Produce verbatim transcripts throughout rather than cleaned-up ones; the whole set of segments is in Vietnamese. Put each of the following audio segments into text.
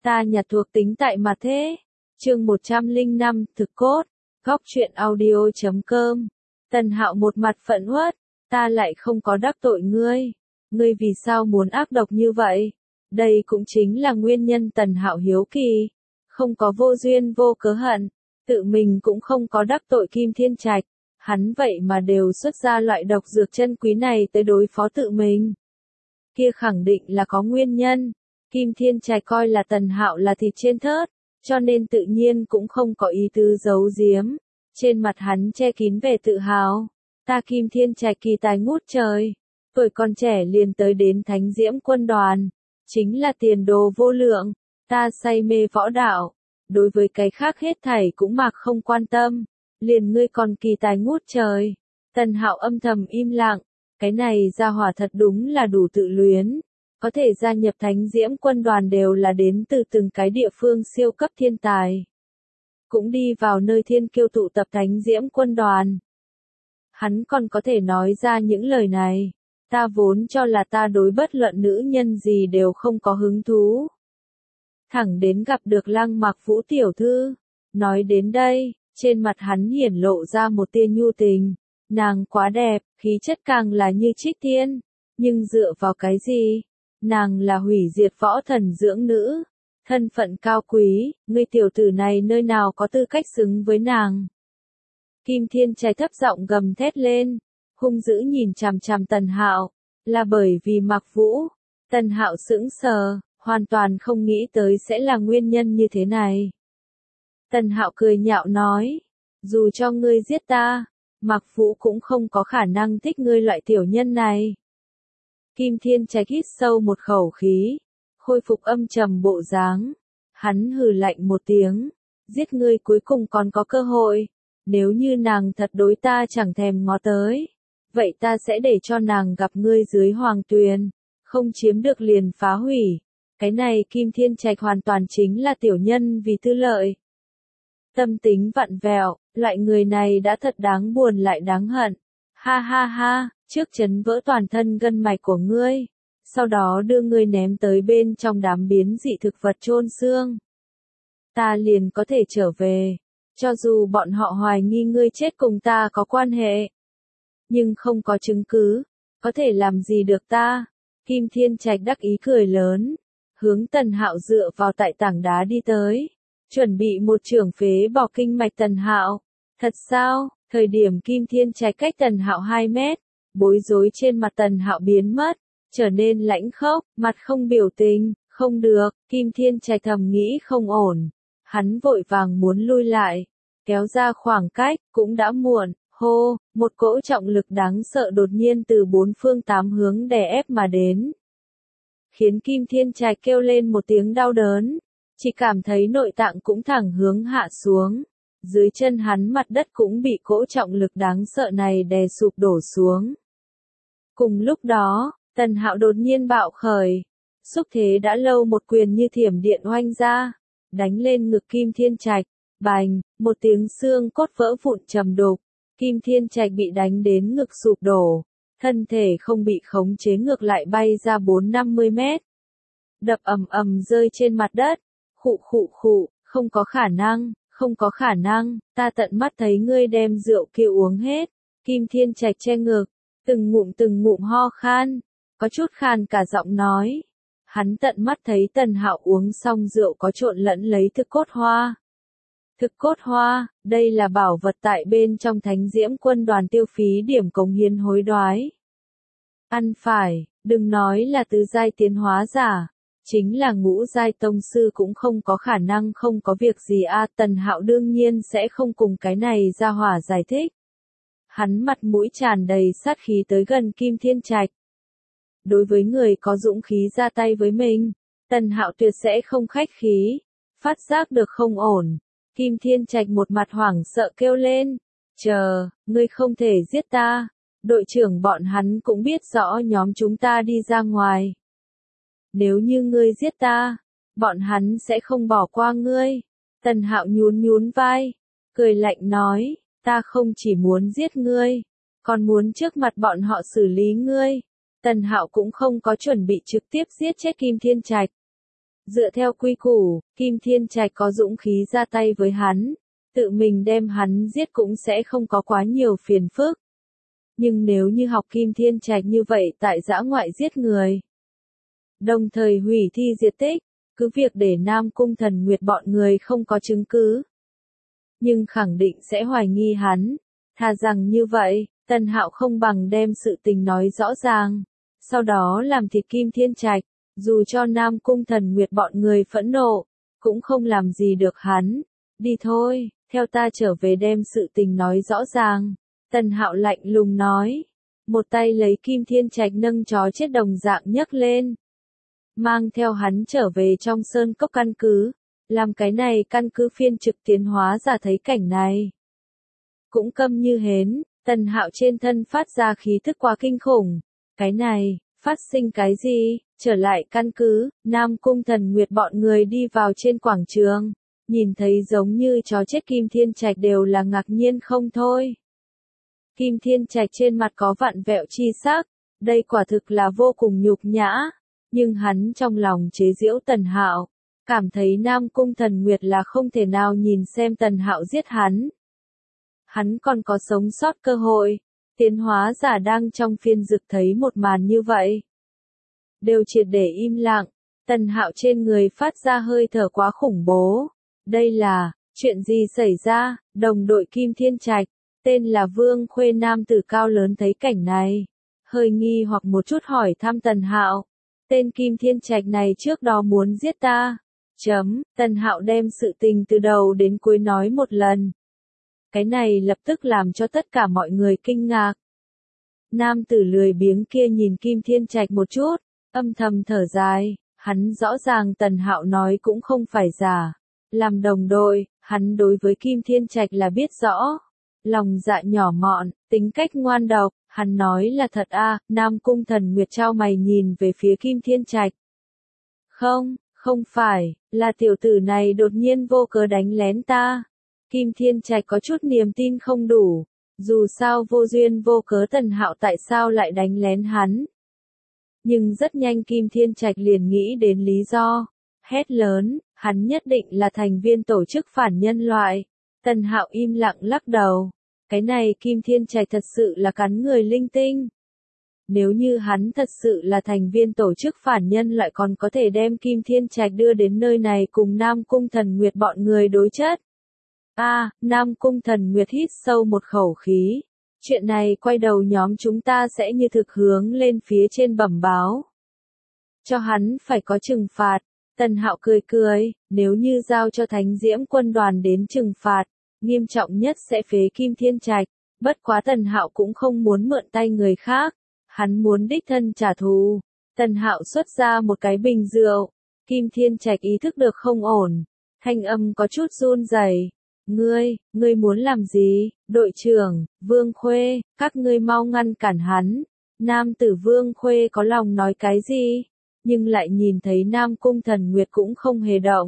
Ta nhặt thuộc tính tại mặt thế. Chương một trăm lẻ năm, thực cốt. Góc truyện audio chấm com. Tần Hạo một mặt phẫn uất, ta lại không có đắc tội ngươi. Ngươi vì sao muốn ác độc như vậy? Đây cũng chính là nguyên nhân Tần Hạo hiếu kỳ. Không có vô duyên vô cớ hận, tự mình cũng không có đắc tội Kim Thiên Trạch. Hắn vậy mà đều xuất ra loại độc dược chân quý này tới đối phó tự mình. Kia khẳng định là có nguyên nhân. Kim Thiên Trạch coi là Tần Hạo là thịt trên thớt, cho nên tự nhiên cũng không có ý tứ giấu giếm. Trên mặt hắn che kín vẻ tự hào. Ta Kim Thiên Trạch kỳ tài ngút trời. Tuổi còn trẻ liền tới đến Thánh Diễm quân đoàn. Chính là tiền đồ vô lượng. Ta say mê võ đạo. Đối với cái khác hết thảy cũng mặc không quan tâm. Liền ngươi còn kỳ tài ngút trời. Tần Hạo âm thầm im lặng. Cái này ra hỏa thật đúng là đủ tự luyến. Có thể gia nhập Thánh Diễm quân đoàn đều là đến từ từng cái địa phương siêu cấp thiên tài. Cũng đi vào nơi thiên kiêu tụ tập Thánh Diễm quân đoàn. Hắn còn có thể nói ra những lời này. Ta vốn cho là ta đối bất luận nữ nhân gì đều không có hứng thú. Thẳng đến gặp được Lăng Mặc Vũ tiểu thư. Nói đến đây, trên mặt hắn hiển lộ ra một tia nhu tình. Nàng quá đẹp, khí chất càng là như trích tiên. Nhưng dựa vào cái gì? Nàng là hủy diệt võ thần dưỡng nữ. Thân phận cao quý, ngươi tiểu tử này nơi nào có tư cách xứng với nàng. Kim Thiên Trạch thấp giọng gầm thét lên, hung dữ nhìn chằm chằm Tần Hạo, là bởi vì Mặc Vũ. Tần Hạo sững sờ, hoàn toàn không nghĩ tới sẽ là nguyên nhân như thế này. Tần Hạo cười nhạo nói, dù cho ngươi giết ta, Mặc Vũ cũng không có khả năng thích ngươi loại tiểu nhân này. Kim Thiên Trạch hít sâu một khẩu khí, khôi phục âm trầm bộ dáng. Hắn hừ lạnh một tiếng, giết ngươi cuối cùng còn có cơ hội. Nếu như nàng thật đối ta chẳng thèm ngó tới, vậy ta sẽ để cho nàng gặp ngươi dưới hoàng tuyền, không chiếm được liền phá hủy. Cái này Kim Thiên Trạch hoàn toàn chính là tiểu nhân vì tư lợi. Tâm tính vặn vẹo, loại người này đã thật đáng buồn lại đáng hận. Ha ha ha, trước chấn vỡ toàn thân gân mạch của ngươi, sau đó đưa ngươi ném tới bên trong đám biến dị thực vật chôn xương. Ta liền có thể trở về, cho dù bọn họ hoài nghi ngươi chết cùng ta có quan hệ. Nhưng không có chứng cứ, có thể làm gì được ta? Kim Thiên Trạch đắc ý cười lớn, hướng Tần Hạo dựa vào tại tảng đá đi tới, chuẩn bị một chưởng phế bỏ kinh mạch Tần Hạo. Thật sao? Thời điểm Kim Thiên Trạch cách Tần Hạo hai mét, bối rối trên mặt Tần Hạo biến mất, trở nên lãnh khốc, mặt không biểu tình. Không được, Kim Thiên Trạch thầm nghĩ không ổn. Hắn vội vàng muốn lui lại, kéo ra khoảng cách, cũng đã muộn. Hô, một cỗ trọng lực đáng sợ đột nhiên từ bốn phương tám hướng đè ép mà đến, khiến Kim Thiên Trạch kêu lên một tiếng đau đớn, chỉ cảm thấy nội tạng cũng thẳng hướng hạ xuống. Dưới chân hắn mặt đất cũng bị cỗ trọng lực đáng sợ này đè sụp đổ xuống. Cùng lúc đó, Tần Hạo đột nhiên bạo khởi, xúc thế đã lâu một quyền như thiểm điện oanh ra, đánh lên ngực Kim Thiên Trạch. Bành, một tiếng xương cốt vỡ vụn trầm đục, Kim Thiên Trạch bị đánh đến ngực sụp đổ, thân thể không bị khống chế ngược lại bay ra bốn năm mươi mét. Đập ầm ầm rơi trên mặt đất, khụ khụ khụ, không có khả năng, không có khả năng, ta tận mắt thấy ngươi đem rượu kia uống hết. Kim Thiên Trạch che ngực, từng ngụm từng ngụm ho khan, có chút khan cả giọng nói. Hắn tận mắt thấy Tần Hạo uống xong rượu có trộn lẫn lấy thực cốt hoa. Thực cốt hoa, đây là bảo vật tại bên trong Thánh Diễm quân đoàn tiêu phí điểm cống hiến hối đoái. Ăn phải, đừng nói là tứ giai tiến hóa giả, chính là ngũ giai tông sư cũng không có khả năng không có việc gì a. Tần Hạo đương nhiên sẽ không cùng cái này ra hỏa giải thích. Hắn mặt mũi tràn đầy sát khí tới gần Kim Thiên Trạch. Đối với người có dũng khí ra tay với mình, Tần Hạo tuyệt sẽ không khách khí. Phát giác được không ổn, Kim Thiên Trạch một mặt hoảng sợ kêu lên, chờ, ngươi không thể giết ta. Đội trưởng bọn hắn cũng biết rõ nhóm chúng ta đi ra ngoài. Nếu như ngươi giết ta, bọn hắn sẽ không bỏ qua ngươi. Tần Hạo nhún nhún vai, cười lạnh nói, ta không chỉ muốn giết ngươi, còn muốn trước mặt bọn họ xử lý ngươi. Tần Hạo cũng không có chuẩn bị trực tiếp giết chết Kim Thiên Trạch. Dựa theo quy củ, Kim Thiên Trạch có dũng khí ra tay với hắn, tự mình đem hắn giết cũng sẽ không có quá nhiều phiền phức. Nhưng nếu như học Kim Thiên Trạch như vậy tại dã ngoại giết người, đồng thời hủy thi diệt tích, cứ việc để Nam Cung Thần Nguyệt bọn người không có chứng cứ, nhưng khẳng định sẽ hoài nghi hắn. Thà rằng như vậy, Tần Hạo không bằng đem sự tình nói rõ ràng, sau đó làm thịt Kim Thiên Trạch, dù cho Nam Cung Thần Nguyệt bọn người phẫn nộ, cũng không làm gì được hắn. Đi thôi, theo ta trở về đem sự tình nói rõ ràng. Tần Hạo lạnh lùng nói, một tay lấy Kim Thiên Trạch nâng chó chết đồng dạng nhấc lên, mang theo hắn trở về trong sơn cốc căn cứ, làm cái này căn cứ phiên trực tiến hóa giả thấy cảnh này. Cũng câm như hến, Tần Hạo trên thân phát ra khí thức quá kinh khủng. Cái này, phát sinh cái gì? Trở lại căn cứ, Nam Cung Thần Nguyệt bọn người đi vào trên quảng trường, nhìn thấy giống như chó chết Kim Thiên Trạch đều là ngạc nhiên không thôi. Kim Thiên Trạch trên mặt có vặn vẹo chi sắc, đây quả thực là vô cùng nhục nhã, nhưng hắn trong lòng chế giễu Tần Hạo, cảm thấy Nam Cung Thần Nguyệt là không thể nào nhìn xem Tần Hạo giết hắn. Hắn còn có sống sót cơ hội. Tiến hóa giả đang trong phiên dực thấy một màn như vậy, đều triệt để im lặng. Tần Hạo trên người phát ra hơi thở quá khủng bố. Đây là, chuyện gì xảy ra? Đồng đội Kim Thiên Trạch, tên là Vương Khuê nam tử cao lớn thấy cảnh này, hơi nghi hoặc một chút hỏi thăm Tần Hạo. Tên Kim Thiên Trạch này trước đó muốn giết ta. Chấm, Tần Hạo đem sự tình từ đầu đến cuối nói một lần. Cái này lập tức làm cho tất cả mọi người kinh ngạc. Nam tử lười biếng kia nhìn Kim Thiên Trạch một chút, âm thầm thở dài, hắn rõ ràng Tần Hạo nói cũng không phải giả. Làm đồng đội, hắn đối với Kim Thiên Trạch là biết rõ. Lòng dạ nhỏ mọn, tính cách ngoan độc, hắn nói là thật a. À, Nam Cung Thần Nguyệt trao mày nhìn về phía Kim Thiên Trạch. Không, không phải, là tiểu tử này đột nhiên vô cớ đánh lén ta. Kim Thiên Trạch có chút niềm tin không đủ, dù sao vô duyên vô cớ Tần Hạo tại sao lại đánh lén hắn. Nhưng rất nhanh Kim Thiên Trạch liền nghĩ đến lý do, hét lớn, hắn nhất định là thành viên tổ chức phản nhân loại. Tần Hạo im lặng lắc đầu, cái này Kim Thiên Trạch thật sự là cắn người linh tinh. Nếu như hắn thật sự là thành viên tổ chức phản nhân loại còn có thể đem Kim Thiên Trạch đưa đến nơi này cùng Nam Cung Thần Nguyệt bọn người đối chất. A, à, Nam Cung Thần Nguyệt hít sâu một khẩu khí. Chuyện này quay đầu nhóm chúng ta sẽ như thực hướng lên phía trên bẩm báo. Cho hắn phải có trừng phạt. Tần Hạo cười cười, nếu như giao cho Thánh Diễm quân đoàn đến trừng phạt, nghiêm trọng nhất sẽ phế Kim Thiên Trạch. Bất quá Tần Hạo cũng không muốn mượn tay người khác. Hắn muốn đích thân trả thù. Tần Hạo xuất ra một cái bình rượu. Kim Thiên Trạch ý thức được không ổn. Thanh âm có chút run rẩy. Ngươi, ngươi muốn làm gì? Đội trưởng, Vương Khuê, các ngươi mau ngăn cản hắn. Nam tử Vương Khuê có lòng nói cái gì? Nhưng lại nhìn thấy Nam Cung Thần Nguyệt cũng không hề động.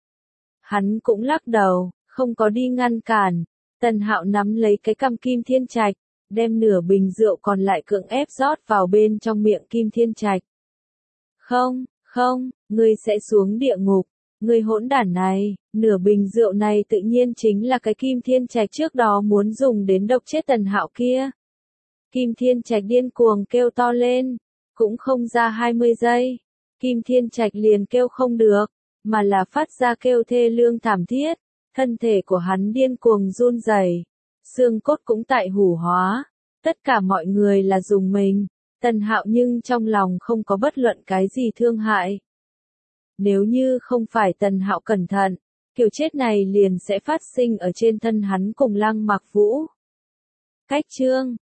Hắn cũng lắc đầu, không có đi ngăn cản. Tần Hạo nắm lấy cái cằm Kim Thiên Trạch, đem nửa bình rượu còn lại cưỡng ép rót vào bên trong miệng Kim Thiên Trạch. Không, không, ngươi sẽ xuống địa ngục. Người hỗn đản này, nửa bình rượu này tự nhiên chính là cái Kim Thiên Trạch trước đó muốn dùng đến độc chết Tần Hạo kia. Kim Thiên Trạch điên cuồng kêu to lên, cũng không ra hai mươi giây. Kim Thiên Trạch liền kêu không được, mà là phát ra kêu thê lương thảm thiết. Thân thể của hắn điên cuồng run rẩy, xương cốt cũng tại hủ hóa. Tất cả mọi người là dùng mình. Tần Hạo nhưng trong lòng không có bất luận cái gì thương hại. Nếu như không phải Tần Hạo cẩn thận, kiểu chết này liền sẽ phát sinh ở trên thân hắn cùng Lăng Mặc Vũ. Cách chương